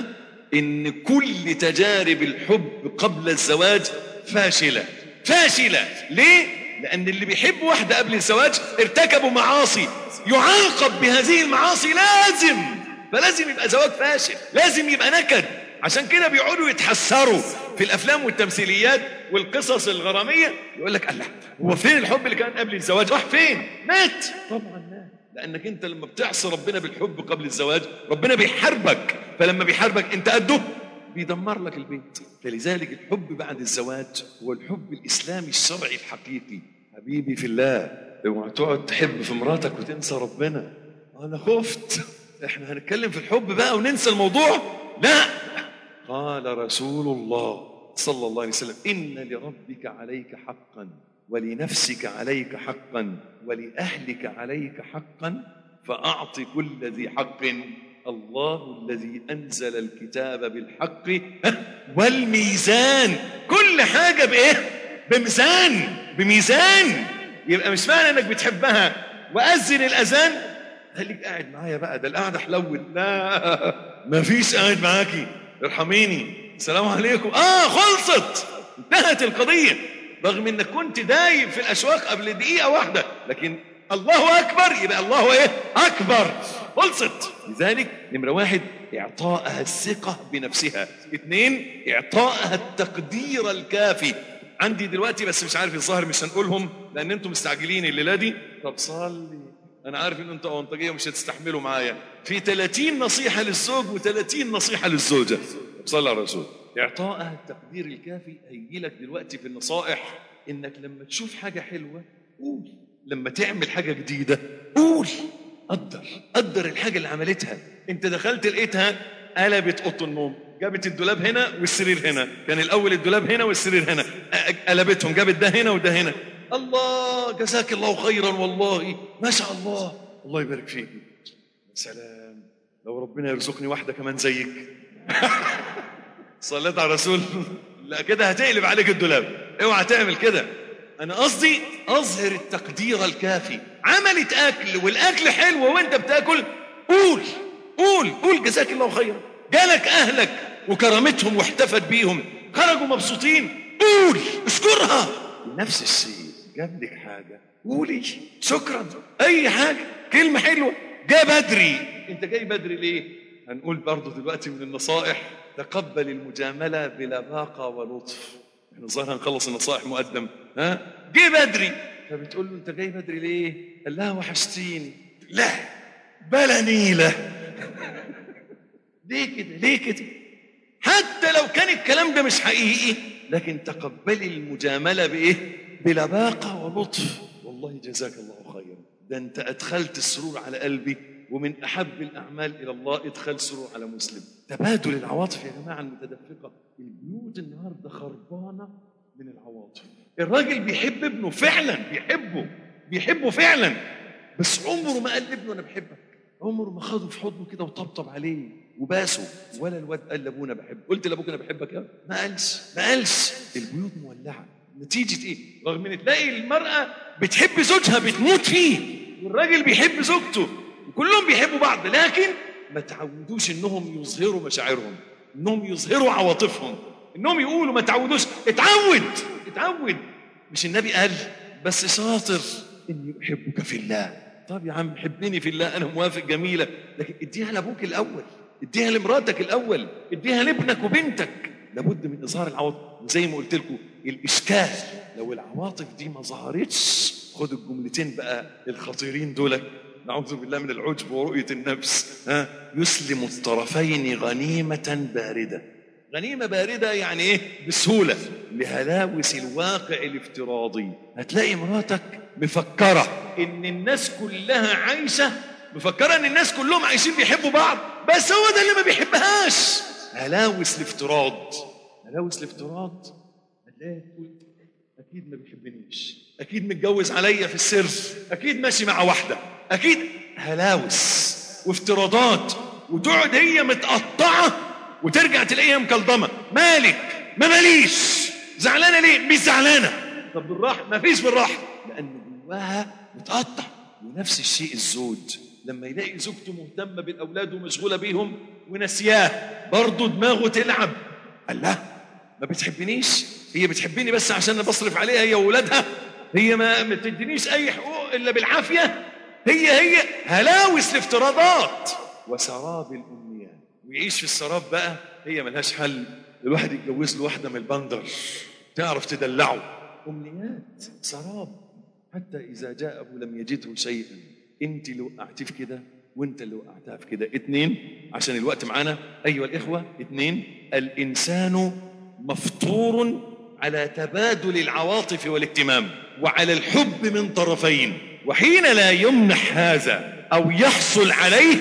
إن كل تجارب الحب قبل الزواج فاشلة. فاشلة ليه؟ لأن اللي بيحب واحدة قبل الزواج ارتكبوا معاصي يعاقب بهذه المعاصي لازم، فلازم يبقى زواج فاشل، لازم يبقى نكد. عشان كده بيقعدوا يتحسروا في الأفلام والتمثيليات والقصص الغرامية، يقول لك الله هو فين الحب اللي كان قبل الزواج؟ راح فين؟ مات. طبعا مات، لأنك أنت لما بتعصي ربنا بالحب قبل الزواج ربنا بيحاربك، فلما بيحاربك أنت قده بيدمر لك البيت. فلذلك الحب بعد الزواج هو الحب الإسلامي الشرعي الحقيقي. حبيبي في الله، لو تقعد تحب في مراتك وتنسى ربنا أنا خفت. إحنا هنتكلم في الحب بقى وننسى الموضوع؟ لا، قال رسول الله صلى الله عليه وسلم إن لربك عليك حقا ولنفسك عليك حقا ولأهلك عليك حقا فأعط كل ذي حق. الله الذي أنزل الكتاب بالحق والميزان، كل حاجة بإيه؟ بميزان، بميزان. يبقى مش معنى أنك بتحبها وأذن الأذان خليك قاعد معايا بقى، ده القعدة حلوت، لا ما فيش قاعد معاكي، ارحميني السلام عليكم، خلصت انتهت القضية، رغم انك كنت دايب في الأشواق قبل دقيقة واحدة، لكن الله أكبر يبقى الله إيه؟ أكبر، خلصت. لذلك نمرة 1 إعطائها الثقة بنفسها، 2 إعطائها التقدير الكافي. عندي دلوقتي بس مش عارف الظاهر مش هنقولهم لأن أنتم مستعجلين الليلة دي. طب صلي، أنا عارف إن أنتوا أونطجية ومش هتستحملوا معايا. في 30 نصيحة للزوج و30 نصيحة للزوجة. صلى على الرسول. إعطائها التقدير الكافي هيجي لك دلوقتي في النصائح، إنك لما تشوف حاجة حلوة قول، لما تعمل حاجة جديدة قول، قدر الحاجة اللي عملتها. انت دخلت لقيتها قلبت اوضه النوم، جابت الدولاب هنا والسرير هنا، كان الاول الدولاب هنا والسرير هنا، قلبتهم، جابت ده هنا وده هنا، الله جزاك الله خيرا والله ما شاء الله الله يبارك فيك. سلام لو ربنا يرزقني واحدة كمان زيك. صليت على رسول. لا كده هتقلب عليك الدولاب، اوعى تعمل كده. انا قصدي اظهر التقدير الكافي. عملت اكل والاكل حلو وانت بتاكل، قول جزاك الله خيرا. جالك اهلك وكرمتهم واحتفت بيهم، خرجوا مبسوطين، قول اشكرها. نفس الشيء جاب لك حاجه قولي شكرا. اي حاجه كلمه حلوه. جاء بدري، انت جاي بدري ليه؟ هنقول برضو دلوقتي من النصائح: تقبل المجامله بلباقه ولطف. احنا الظاهر هنخلص النصائح مقدم. جه بدري، فبتقول له انت جاي بدري ليه؟ قال لها وحشتيني. لا بلا نيله. ليه كده؟ حتى لو كان الكلام ده مش حقيقي، لكن تقبلي المجامله بايه؟ بلباقه ولطف. والله جزاك الله خيرا، ده انت ادخلت السرور على قلبي، ومن احب الاعمال الى الله ادخال سرور على مسلم. تبادل العواطف يا جماعه المتدفقه. البيوت النهارده خربانه من العواطف. الراجل بيحب ابنه فعلا، بيحبه فعلا، بس عمره ما قال لابنه انا بحبك، عمره ما خده في حضنه كده وطبطب عليه وباسه. ولا الواد قال لابونا بحبك. قلت لابوك انا بحبك يا ما قالش. البيوت مولعه. نتيجه ايه؟ رغم ان تلاقي المراه بتحب زوجها بتموت فيه، والراجل بيحب زوجته، وكلهم بيحبوا بعض، لكن ما تعودوش انهم يظهروا مشاعرهم، انهم يظهروا عواطفهم، انهم يقولوا. ما تعودوش. اتعود. مش النبي قال بس شاطر اني احبك في الله؟ طب يا عم حبني في الله، انا موافق، جميله، لكن اديها لابوك الاول، اديها لمراتك الاول، اديها لابنك وبنتك. لابد من اظهار العواطف. وزي ما قلت لكم الاشكال لو العواطف دي ما ظهرتش، خدوا الجملتين بقى الخطيرين دول: نعوذ بالله من العجب ورؤيه النفس. يسلم الطرفين غنيمه بارده. غنيمه بارده يعني ايه؟ بسهوله، لهلاوس الواقع الافتراضي. هتلاقي مراتك مفكره ان الناس كلها عايشه، مفكره ان الناس كلهم عايشين بيحبوا بعض، بس هو ده اللي ما بيحبهاش. هلاوس الافتراض. هتلاقيها تقول اكيد ما بيحبنيش، اكيد متجوز عليا في السر، اكيد ماشي مع واحده، اكيد. هلاوس وافتراضات. وتقعد هي متقطعه وترجع تلاقيها مكلضمه. مالك؟ ما ماليش. زعلانه ليه؟ مش زعلانه. طب بالراحه. ما فيش بالراحه، لان جواها متقطع. ونفس الشيء الزوج لما يلاقي زوجته مهتمه بالاولاد ومشغوله بيهم ونسياه، برضه دماغه تلعب. قال لها ما بتحبنيش؟ هي بتحبني بس عشان انا بصرف عليها هي واولادها؟ هي ما بتدينيش اي حقوق الا بالعافيه؟ هي هلاوس الافتراضات وسراب الامنيات. ويعيش في السراب بقى. هي ملهاش حل. الواحد يتجوز له واحده من البندر تعرف تدلعه. امنيات، سراب. حتى اذا جاءه لم يجده شيئا. انت اللي وقعتيه في كده، وانت اللي وقعتها في كده. 2 عشان الوقت معانا ايها الاخوه. 2 الانسان مفطور على تبادل العواطف والاهتمام وعلى الحب من طرفين، وحين لا يمنح هذا او يحصل عليه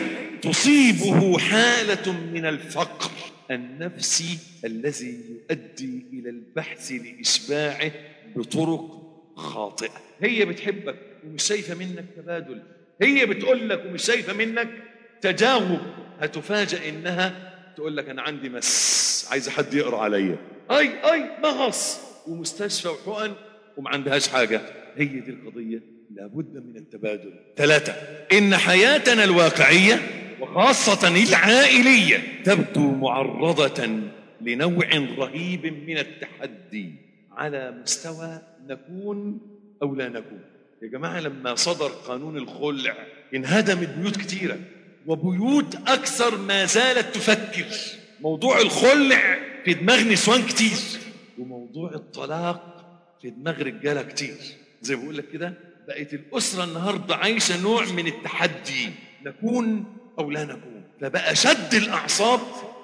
تصيبه حالة من الفقر النفسي الذي يؤدي إلى البحث لإشباعه بطرق خاطئة. هي بتحبك ومش شايفة منك تبادل، هي بتقول لك ومش شايفة منك تجاوب. هتفاجأ إنها تقول لك أنا عندي مس، عايزة حد يقرأ عليا. أي مغص ومستشفى وحقن وما عندهاش حاجة. هي دي القضية. لابد من التبادل. 3 إن حياتنا الواقعية وخاصة العائلية تبدو معرضة لنوع رهيب من التحدي على مستوى نكون أو لا نكون. يا جماعة لما صدر قانون الخلع انهدمت بيوت كتيرة، وبيوت أكثر ما زالت تفكر. موضوع الخلع في دماغ نسوان كتير، وموضوع الطلاق في دماغ رجالة كتير. زي ما بقول لك كده، بقت الأسرة النهاردة عايشة نوع من التحدي، نكون أو لا نكون. فبقى شد الأعصاب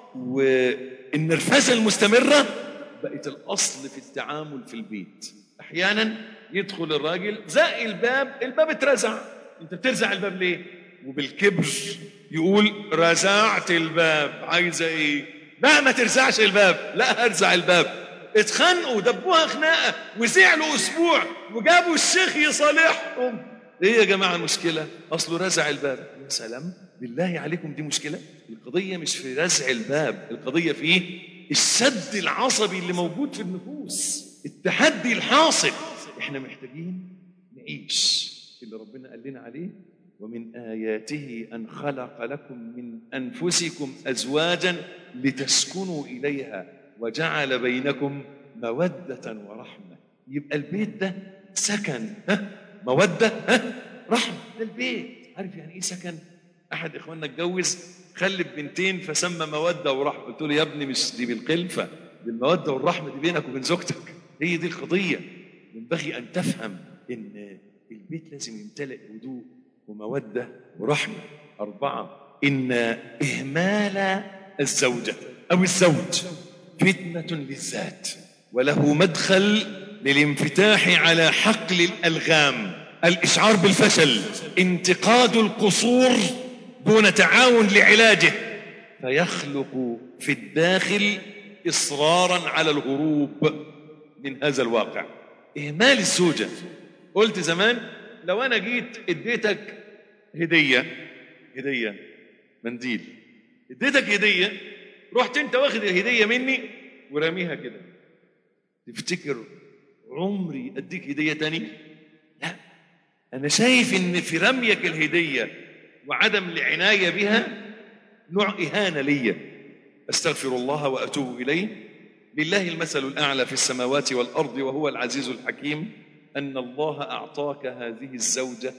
والنرفزة المستمرة بقت الأصل في التعامل في البيت. أحيانا يدخل الراجل زق الباب اترزع. أنت بترزع الباب ليه؟ وبالكبر يقول رزعت الباب. عايزة إيه؟ لا ما ترزعش الباب. لا هرزع الباب. اتخانقوا ودبوها خناقة وزعلوا أسبوع وجابوا الشيخ يصالحهم. ايه يا جماعة المشكلة؟ أصله رزع الباب. يا سلام، بالله عليكم دي مشكلة؟ القضية مش في رزع الباب، القضية في ايه؟ السد العصبي اللي موجود في النفوس، التحدي الحاصل. احنا محتاجين نعيش اللي ربنا قال لنا عليه: ومن آياته أن خلق لكم من أنفسكم أزواجا لتسكنوا إليها وجعل بينكم مودة ورحمة. يبقى البيت ده سكن، مودة، رحمة. ده البيت. عارف يعني إيه سكن؟ أحد إخواننا اتجوز خلف بنتين فسمى مودة ورحمة. قلت له: يا ابني مش دي بالقلفة، بالمودة والرحمة دي بينك وبين زوجتك. هي دي القضية. ينبغي أن تفهم إن البيت لازم يمتلئ هدوء ومودة ورحمة. 4: إن إهمال الزوجة أو الزوج فتنة للذات، وله مدخل للانفتاح على حقل الألغام، الإشعار بالفشل، انتقاد القصور دون تعاون لعلاجه، فيخلق في الداخل إصرارا على الهروب من هذا الواقع. إهمال الزوجة. قلت زمان: لو أنا جيت اديتك هدية منديل، اديتك هدية، رحت انت واخد الهدية مني ورميها كده، تفتكر عمري اديك هدية تاني؟ لا. انا شايف ان في رميك الهدية وعدم العناية بها نوع إهانة لي. استغفر الله واتوب اليه. لله المثل الأعلى في السماوات والأرض وهو العزيز الحكيم. أن الله أعطاك هذه الزوجة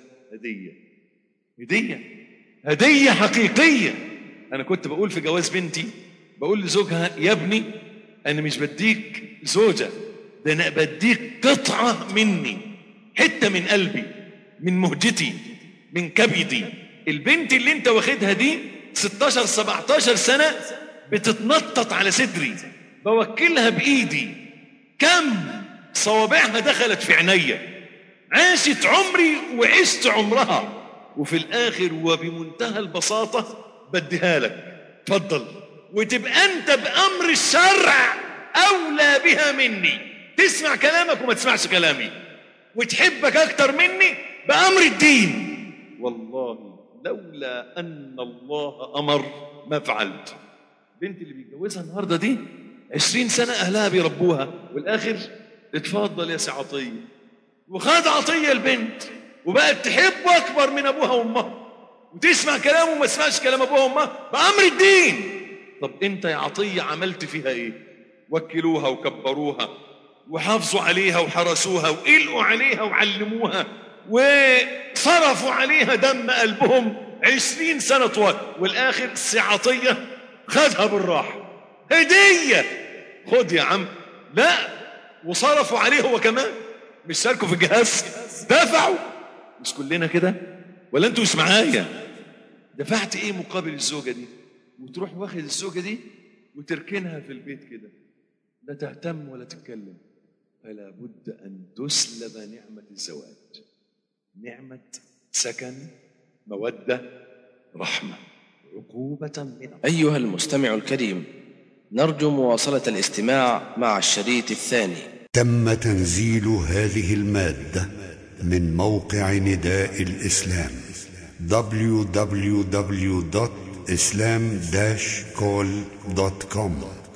هدية حقيقية. أنا كنت بقول في جواز بنتي، بقول لزوجها: يا ابني أنا مش بديك زوجة، ده أنا بديك قطعة مني، حتة من قلبي، من مهجتي، من كبدي. البنت اللي انت واخدها دي 16-17 سنة بتتنطط على صدري، بوكلها بإيدي، كم صوابعها دخلت في عينيا، عاشت عمري وعشت عمرها، وفي الآخر وبمنتهى البساطة بديها لك، تفضل، وتبقى أنت بأمر الشرع أولى بها مني، تسمع كلامك وما تسمعش كلامي، وتحبك أكتر مني بأمر الدين. والله لولا أن الله أمر ما فعلت. بنت اللي بيتجوزها النهاردة دي 20 سنة أهلها بيربوها، والآخر اتفضل يا سي عطية، وخد عطية البنت وبقت تحبه أكبر من أبوها وأمها، وتسمع كلامه وما تسمعش كلام أبوها وأمها بأمر الدين. طب أنت يا عطية عملت فيها إيه؟ وكلوها وكبروها وحافظوا عليها وحرسوها وقلقوا عليها وعلموها وصرفوا عليها دم قلبهم 20 سنة طوال، والآخر سي عطية خدها بالراحة، هدية، خد يا عم. لا، وصرفوا عليه هو كمان، مش شاركوا في الجهاز، دفعوا. مش كلنا كده؟ ولا انتوا مش معايا؟ دفعت ايه مقابل الزوجة دي؟ وتروح واخد الزوجة دي وتركنها في البيت كده، لا تهتم ولا تتكلم. فلا بد أن تسلب نعمة الزواج، نعمة سكن، مودة، رحمة، عقوبة من الله. أيها المستمع الكريم، نرجو مواصلة الاستماع مع الشريط الثاني. تم تنزيل هذه المادة من موقع نداء الإسلام www.islam-call.com